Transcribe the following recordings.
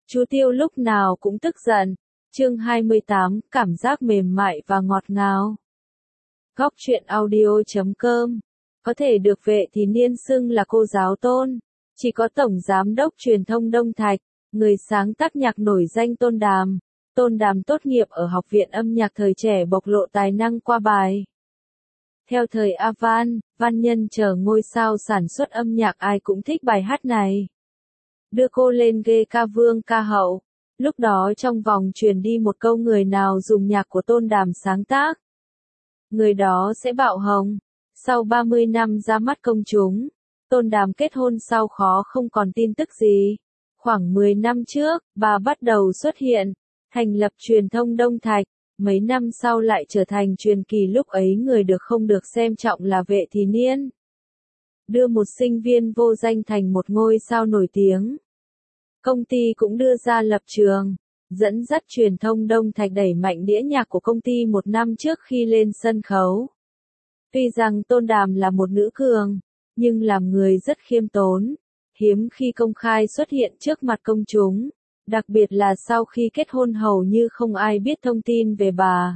Chú Tiêu lúc nào cũng tức giận. Chương 28, cảm giác mềm mại và ngọt ngào. Góc truyện audio.com. Có thể được Vệ Thì Niên xưng là cô giáo Tôn. Chỉ có Tổng Giám đốc Truyền thông Đông Thạch, người sáng tác nhạc nổi danh Tôn Đàm. Tôn Đàm tốt nghiệp ở Học viện Âm nhạc Thời Trẻ bộc lộ tài năng qua bài Theo Thời Avan, Văn Nhân chờ ngôi sao sản xuất âm nhạc ai cũng thích bài hát này. Đưa cô lên ghê ca vương ca hậu. Lúc đó trong vòng truyền đi một câu người nào dùng nhạc của Tôn Đàm sáng tác, người đó sẽ bạo hồng. Sau 30 năm ra mắt công chúng, Tôn Đàm kết hôn sau khó không còn tin tức gì. Khoảng 10 năm trước, bà bắt đầu xuất hiện, thành lập Truyền thông Đông Thạch. Mấy năm sau lại trở thành truyền kỳ, lúc ấy người được không được xem trọng là Vệ Thì Niên. Đưa một sinh viên vô danh thành một ngôi sao nổi tiếng. Công ty cũng đưa ra lập trường, dẫn dắt Truyền thông Đông Thạch đẩy mạnh đĩa nhạc của công ty một năm trước khi lên sân khấu. Tuy rằng Tôn Đàm là một nữ cường, nhưng làm người rất khiêm tốn, hiếm khi công khai xuất hiện trước mặt công chúng, đặc biệt là sau khi kết hôn hầu như không ai biết thông tin về bà.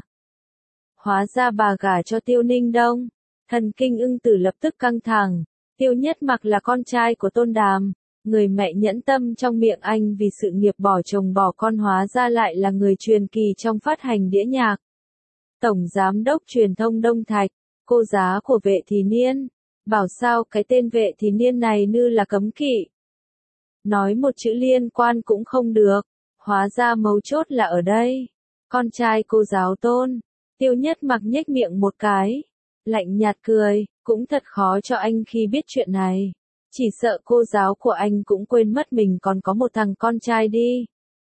Hóa ra bà gả cho Tiêu Ninh Đông, thần kinh Ưng Tử lập tức căng thẳng. Tiêu Nhất Mặc là con trai của Tôn Đàm, người mẹ nhẫn tâm trong miệng anh vì sự nghiệp bỏ chồng bỏ con hóa ra lại là người truyền kỳ trong phát hành đĩa nhạc. Tổng Giám đốc Truyền thông Đông Thạch, cô giá của Vệ Thì Niên, bảo sao cái tên Vệ Thì Niên này như là cấm kỵ. Nói một chữ liên quan cũng không được, hóa ra mấu chốt là ở đây. Con trai cô giáo Tôn, Tiêu Nhất Mặc nhếch miệng một cái, lạnh nhạt cười, cũng thật khó cho anh khi biết chuyện này. Chỉ sợ cô giáo của anh cũng quên mất mình còn có một thằng con trai đi.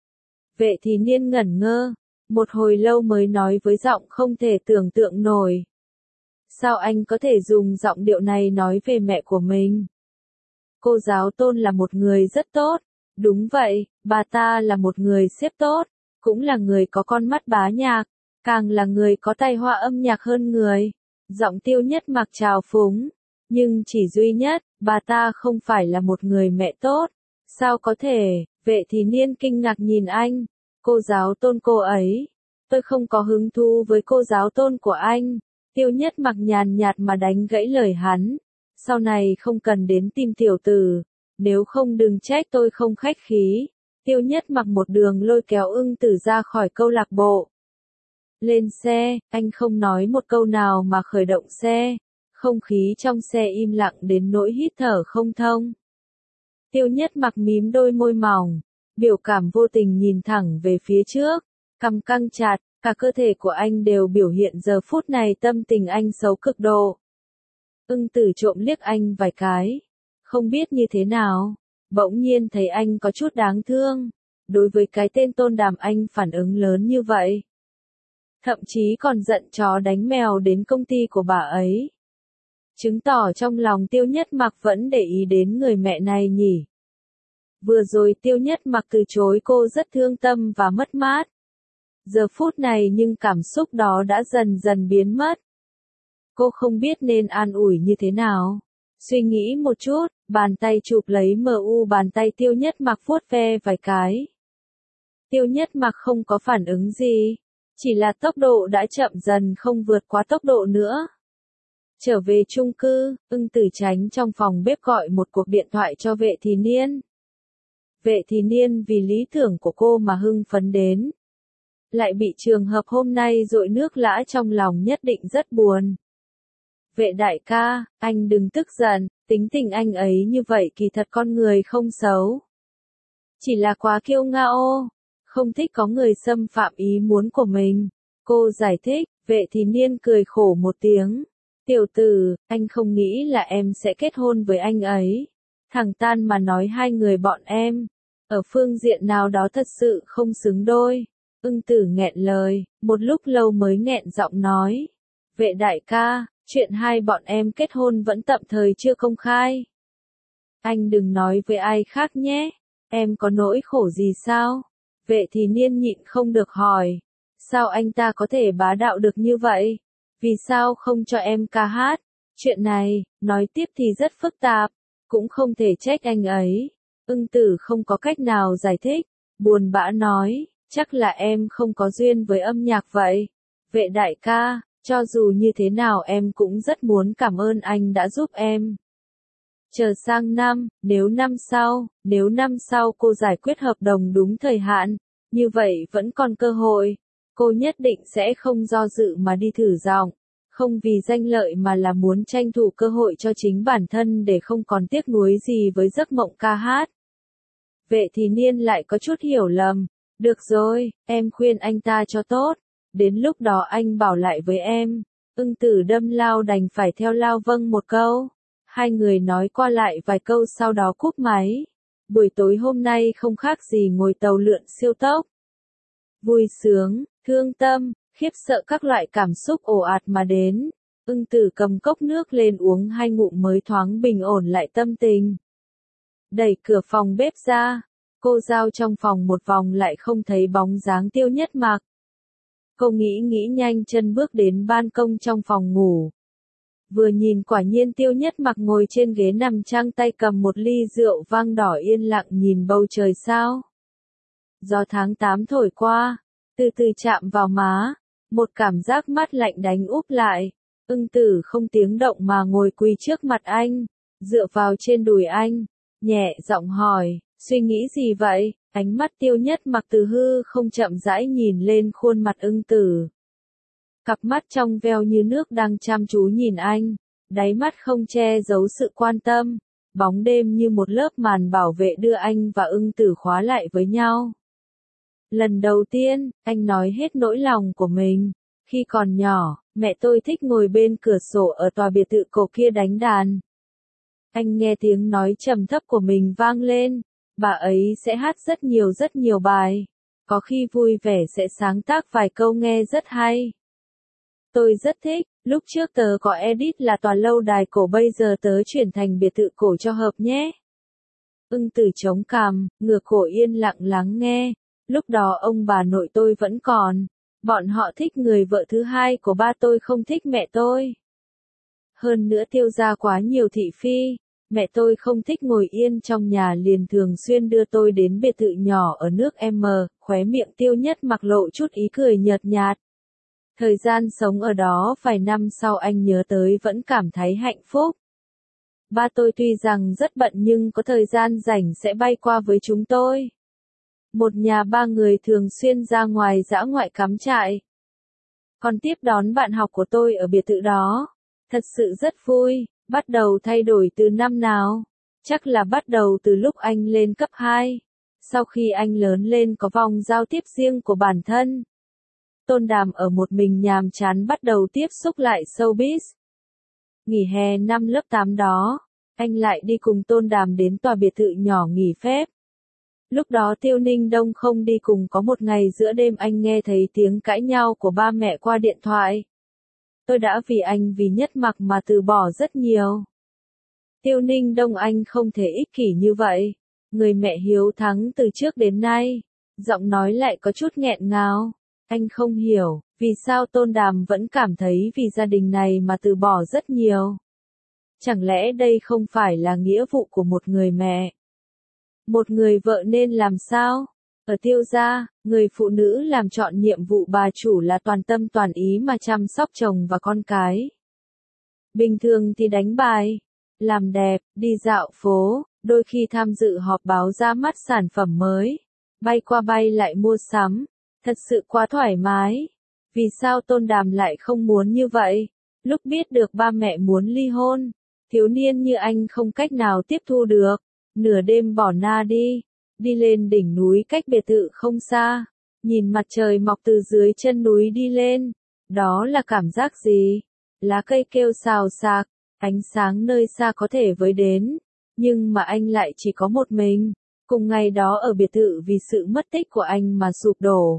Vệ Thì Niên ngẩn ngơ, một hồi lâu mới nói với giọng không thể tưởng tượng nổi. Sao anh có thể dùng giọng điệu này nói về mẹ của mình? Cô giáo Tôn là một người rất tốt. Đúng vậy, bà ta là một người sếp tốt, cũng là người có con mắt bá nhạc, càng là người có tài hoa âm nhạc hơn người. Giọng Tiêu Nhất Mặc trào phúng, nhưng chỉ duy nhất, bà ta không phải là một người mẹ tốt. Sao có thể? Vệ Thì Niên kinh ngạc nhìn anh. Cô giáo Tôn cô ấy. Tôi không có hứng thú với cô giáo Tôn của anh. Tiêu Nhất Mặc nhàn nhạt mà đánh gãy lời hắn. Sau này không cần đến tìm tiểu tử, nếu không đừng trách tôi không khách khí. Tiêu Nhất Mặc một đường lôi kéo Ưng Tử ra khỏi câu lạc bộ. Lên xe, anh không nói một câu nào mà khởi động xe. Không khí trong xe im lặng đến nỗi hít thở không thông. Tiêu Nhất Mặc mím đôi môi mỏng, biểu cảm vô tình nhìn thẳng về phía trước, cằm căng chặt, cả cơ thể của anh đều biểu hiện giờ phút này tâm tình anh xấu cực độ. Ưng Tử trộm liếc anh vài cái, không biết như thế nào, bỗng nhiên thấy anh có chút đáng thương. Đối với cái tên Tôn Đàm anh phản ứng lớn như vậy. Thậm chí còn giận chó đánh mèo đến công ty của bà ấy. Chứng tỏ trong lòng Tiêu Nhất Mặc vẫn để ý đến người mẹ này nhỉ. Vừa rồi Tiêu Nhất Mặc từ chối cô rất thương tâm và mất mát. Giờ phút này nhưng cảm xúc đó đã dần dần biến mất. Cô không biết nên an ủi như thế nào. Suy nghĩ một chút, bàn tay chụp lấy bàn tay Tiêu Nhất Mặc vuốt ve vài cái. Tiêu Nhất Mặc không có phản ứng gì. Chỉ là tốc độ đã chậm dần không vượt quá tốc độ nữa. Trở về chung cư, Ưng Tử tránh trong phòng bếp gọi một cuộc điện thoại cho Vệ Thì Niên. Vệ Thì Niên vì lý tưởng của cô mà hưng phấn đến. Lại bị trường hợp hôm nay dội nước lã trong lòng nhất định rất buồn. Vệ đại ca, anh đừng tức giận, tính tình anh ấy như vậy kỳ thật con người không xấu. Chỉ là quá kiêu ngạo, không thích có người xâm phạm ý muốn của mình. Cô giải thích, Vệ Thì Niên cười khổ một tiếng. Tiểu tử, anh không nghĩ là em sẽ kết hôn với anh ấy. Thẳng tan mà nói hai người bọn em, ở phương diện nào đó thật sự không xứng đôi. Ưng Tử nghẹn lời, một lúc lâu mới nghẹn giọng nói. Vệ đại ca, chuyện hai bọn em kết hôn vẫn tạm thời chưa công khai. Anh đừng nói với ai khác nhé, em có nỗi khổ gì sao? Vệ Thì Niên nhịn không được hỏi. Sao anh ta có thể bá đạo được như vậy? Vì sao không cho em ca hát? Chuyện này, nói tiếp thì rất phức tạp, cũng không thể trách anh ấy. Ưng Tử không có cách nào giải thích. buồn bã nói, chắc là em không có duyên với âm nhạc vậy. Vệ đại ca, cho dù như thế nào em cũng rất muốn cảm ơn anh đã giúp em. Chờ sang năm, nếu năm sau cô giải quyết hợp đồng đúng thời hạn, như vậy vẫn còn cơ hội, cô nhất định sẽ không do dự mà đi thử giọng, không vì danh lợi mà là muốn tranh thủ cơ hội cho chính bản thân để không còn tiếc nuối gì với giấc mộng ca hát. Vệ thì niên lại có chút hiểu lầm, được rồi, em khuyên anh ta cho tốt, đến lúc đó anh bảo lại với em. Ưng Tử đâm lao đành phải theo lao vâng một câu. Hai người nói qua lại vài câu sau đó cúp máy. Buổi tối hôm nay không khác gì ngồi tàu lượn siêu tốc. Vui sướng, thương tâm, khiếp sợ các loại cảm xúc ồ ạt mà đến. Ưng Tử cầm cốc nước lên uống 2 ngụm mới thoáng bình ổn lại tâm tình. Đẩy cửa phòng bếp ra, cô giao trong phòng một vòng lại không thấy bóng dáng Tiêu Nhất Mặc. Cô nghĩ nhanh chân bước đến ban công trong phòng ngủ. Vừa nhìn quả nhiên Tiêu Nhất Mặc ngồi trên ghế nằm trang tay cầm một ly rượu vang đỏ yên lặng nhìn bầu trời sao. Gió tháng 8 thổi qua, từ từ chạm vào má, một cảm giác mát lạnh đánh úp lại. Ưng Tử không tiếng động mà ngồi quỳ trước mặt anh, dựa vào trên đùi anh, nhẹ giọng hỏi, suy nghĩ gì vậy? Ánh mắt Tiêu Nhất Mặc từ hư không chậm rãi nhìn lên khuôn mặt Ưng Tử. Cặp mắt trong veo như nước đang chăm chú nhìn anh, đáy mắt không che giấu sự quan tâm, bóng đêm như một lớp màn bảo vệ đưa anh và Ưng Tử khóa lại với nhau. Lần đầu tiên, anh nói hết nỗi lòng của mình. Khi còn nhỏ, mẹ tôi thích ngồi bên cửa sổ ở tòa biệt thự cổ kia đánh đàn. Anh nghe tiếng nói trầm thấp của mình vang lên, bà ấy sẽ hát rất nhiều bài. Có khi vui vẻ sẽ sáng tác vài câu nghe rất hay. Tôi rất thích, lúc trước tớ có edit là tòa lâu đài cổ bây giờ tớ chuyển thành biệt thự cổ cho hợp nhé. Ưng Tử chống cằm, ngửa cổ yên lặng lắng nghe. Lúc đó ông bà nội tôi vẫn còn. Bọn họ thích người vợ thứ hai của ba tôi không thích mẹ tôi. Hơn nữa Tiêu gia quá nhiều thị phi. Mẹ tôi không thích ngồi yên trong nhà liền thường xuyên đưa tôi đến biệt thự nhỏ ở nước M, khóe miệng Tiêu Nhất Mặc lộ chút ý cười nhợt nhạt. Thời gian sống ở đó vài năm sau anh nhớ tới vẫn cảm thấy hạnh phúc. Ba tôi tuy rằng rất bận nhưng có thời gian rảnh sẽ bay qua với chúng tôi. Một nhà ba người thường xuyên ra ngoài dã ngoại cắm trại. Còn tiếp đón bạn học của tôi ở biệt thự đó. Thật sự rất vui, bắt đầu thay đổi từ năm nào? Chắc là bắt đầu từ lúc anh lên cấp 2. Sau khi anh lớn lên có vòng giao tiếp riêng của bản thân. Tôn Đàm ở một mình nhàm chán bắt đầu tiếp xúc lại showbiz. Nghỉ hè năm lớp 8 đó, anh lại đi cùng Tôn Đàm đến tòa biệt thự nhỏ nghỉ phép. Lúc đó Tiêu Ninh Đông không đi cùng có một ngày giữa đêm anh nghe thấy tiếng cãi nhau của ba mẹ qua điện thoại. Tôi đã vì anh vì Nhất Mặc mà từ bỏ rất nhiều. Tiêu Ninh Đông anh không thể ích kỷ như vậy. Người mẹ hiếu thắng từ trước đến nay. Giọng nói lại có chút nghẹn ngào. Anh không hiểu, vì sao Tôn Đàm vẫn cảm thấy vì gia đình này mà từ bỏ rất nhiều. Chẳng lẽ đây không phải là nghĩa vụ của một người mẹ? Một người vợ nên làm sao? Ở Tiêu gia, người phụ nữ làm trọn nhiệm vụ bà chủ là toàn tâm toàn ý mà chăm sóc chồng và con cái. Bình thường thì đánh bài, làm đẹp, đi dạo phố, đôi khi tham dự họp báo ra mắt sản phẩm mới, bay qua bay lại mua sắm, thật sự quá thoải mái. Vì sao Tôn Đàm lại không muốn như vậy? Lúc biết được ba mẹ muốn ly hôn, thiếu niên như anh không cách nào tiếp thu được, nửa đêm bỏ na đi lên đỉnh núi cách biệt thự không xa, nhìn mặt trời mọc từ dưới chân núi đi lên, đó là cảm giác gì? Lá cây kêu xào xạc, ánh sáng nơi xa có thể với đến, nhưng mà anh lại chỉ có một mình, cùng ngày đó ở biệt thự vì sự mất tích của anh mà sụp đổ.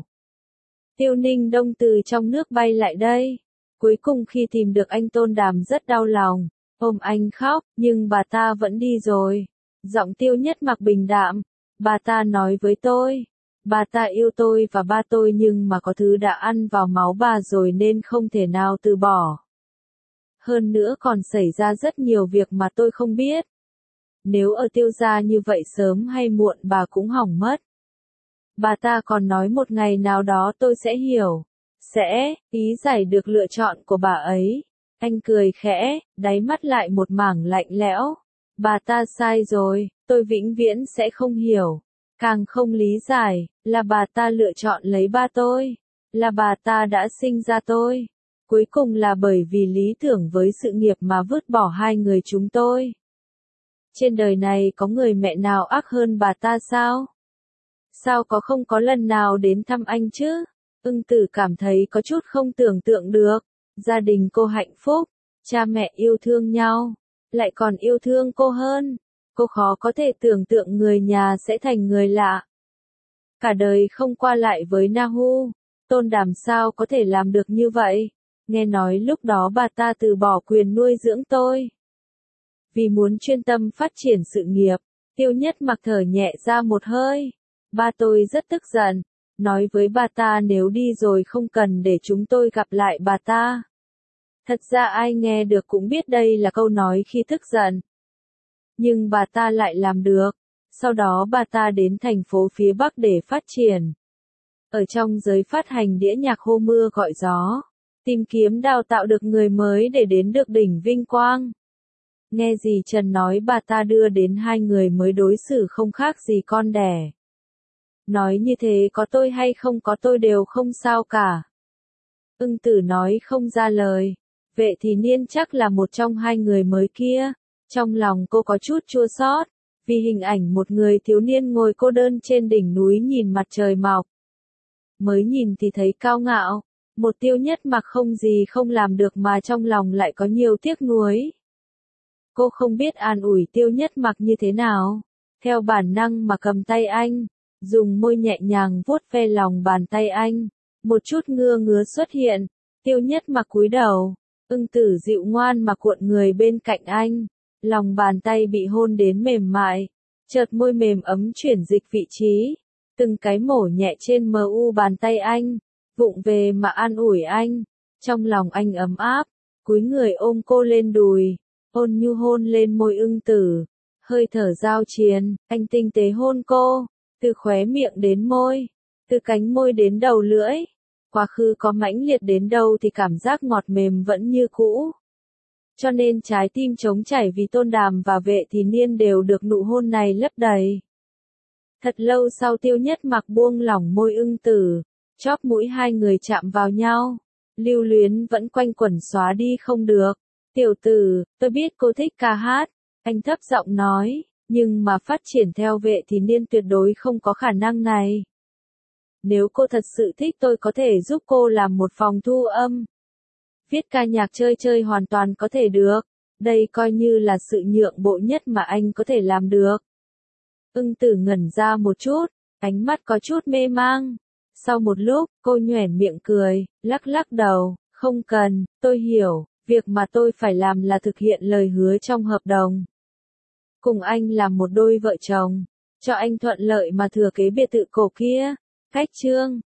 Tiêu Ninh Đông từ trong nước bay lại đây, cuối cùng khi tìm được anh Tôn Đàm rất đau lòng, ôm anh khóc, nhưng bà ta vẫn đi rồi. Giọng Tiêu Nhất Mặc bình đạm, bà ta nói với tôi, bà ta yêu tôi và ba tôi nhưng mà có thứ đã ăn vào máu bà rồi nên không thể nào từ bỏ. Hơn nữa còn xảy ra rất nhiều việc mà tôi không biết. Nếu ở Tiêu gia như vậy sớm hay muộn bà cũng hỏng mất. Bà ta còn nói một ngày nào đó tôi sẽ hiểu. Sẽ, ý giải được lựa chọn của bà ấy. Anh cười khẽ, đáy mắt lại một mảng lạnh lẽo. Bà ta sai rồi, tôi vĩnh viễn sẽ không hiểu. Càng không lý giải, là bà ta lựa chọn lấy ba tôi. Là bà ta đã sinh ra tôi. Cuối cùng là bởi vì lý tưởng với sự nghiệp mà vứt bỏ hai người chúng tôi. Trên đời này có người mẹ nào ác hơn bà ta sao? Sao không có lần nào đến thăm anh chứ? Ưng Tử cảm thấy có chút không tưởng tượng được. Gia đình cô hạnh phúc, cha mẹ yêu thương nhau, lại còn yêu thương cô hơn. Cô khó có thể tưởng tượng người nhà sẽ thành người lạ. Cả đời không qua lại với Nahu, Tôn Đàm sao có thể làm được như vậy? Nghe nói lúc đó bà ta từ bỏ quyền nuôi dưỡng tôi. Vì muốn chuyên tâm phát triển sự nghiệp, Tiêu Nhất Mặc thở nhẹ ra một hơi. Ba tôi rất tức giận, nói với bà ta nếu đi rồi không cần để chúng tôi gặp lại bà ta. Thật ra ai nghe được cũng biết đây là câu nói khi tức giận. Nhưng bà ta lại làm được. Sau đó bà ta đến thành phố phía Bắc để phát triển. Ở trong giới phát hành đĩa nhạc hô mưa gọi gió, tìm kiếm đào tạo được người mới để đến được đỉnh vinh quang. Nghe dì Trần nói bà ta đưa đến hai người mới đối xử không khác gì con đẻ. Nói như thế có tôi hay không có tôi đều không sao cả. Ưng Tử nói không ra lời. Vệ Thì Niên chắc là một trong hai người mới kia. Trong lòng cô có chút chua xót, vì hình ảnh một người thiếu niên ngồi cô đơn trên đỉnh núi nhìn mặt trời mọc. Mới nhìn thì thấy cao ngạo, một Tiêu Nhất Mặc không gì không làm được mà trong lòng lại có nhiều tiếc nuối. Cô không biết an ủi Tiêu Nhất Mặc như thế nào, theo bản năng mà cầm tay anh, dùng môi nhẹ nhàng vuốt ve lòng bàn tay anh, một chút ngứa ngứa xuất hiện, Tiêu Nhất Mặc cúi đầu, Ưng Tử dịu ngoan mà cuộn người bên cạnh anh, lòng bàn tay bị hôn đến mềm mại, chợt môi mềm ấm chuyển dịch vị trí, từng cái mổ nhẹ trên mu bàn tay anh, vụng về mà an ủi anh, trong lòng anh ấm áp, cúi người ôm cô lên đùi, ôn nhu hôn lên môi Ưng Tử, hơi thở giao chiến, anh tinh tế hôn cô, từ khóe miệng đến môi, từ cánh môi đến đầu lưỡi, quá khứ có mãnh liệt đến đâu thì cảm giác ngọt mềm vẫn như cũ. Cho nên trái tim trống chảy vì Tôn Đàm và Vệ Thì Niên đều được nụ hôn này lấp đầy. Thật lâu sau Tiêu Nhất Mặc buông lỏng môi Ưng Tử, chóp mũi hai người chạm vào nhau, lưu luyến vẫn quanh quẩn xóa đi không được. Tiểu tử, tôi biết cô thích ca hát, anh thấp giọng nói, nhưng mà phát triển theo Vệ Thì Niên tuyệt đối không có khả năng này. Nếu cô thật sự thích tôi có thể giúp cô làm một phòng thu âm. Viết ca nhạc chơi chơi hoàn toàn có thể được, đây coi như là sự nhượng bộ nhất mà anh có thể làm được. Ưng Tử ngẩn ra một chút, ánh mắt có chút mê mang. Sau một lúc, cô nhoẻn miệng cười, lắc lắc đầu, không cần, tôi hiểu, việc mà tôi phải làm là thực hiện lời hứa trong hợp đồng. Cùng anh làm một đôi vợ chồng, cho anh thuận lợi mà thừa kế biệt thự cổ kia. Cách chương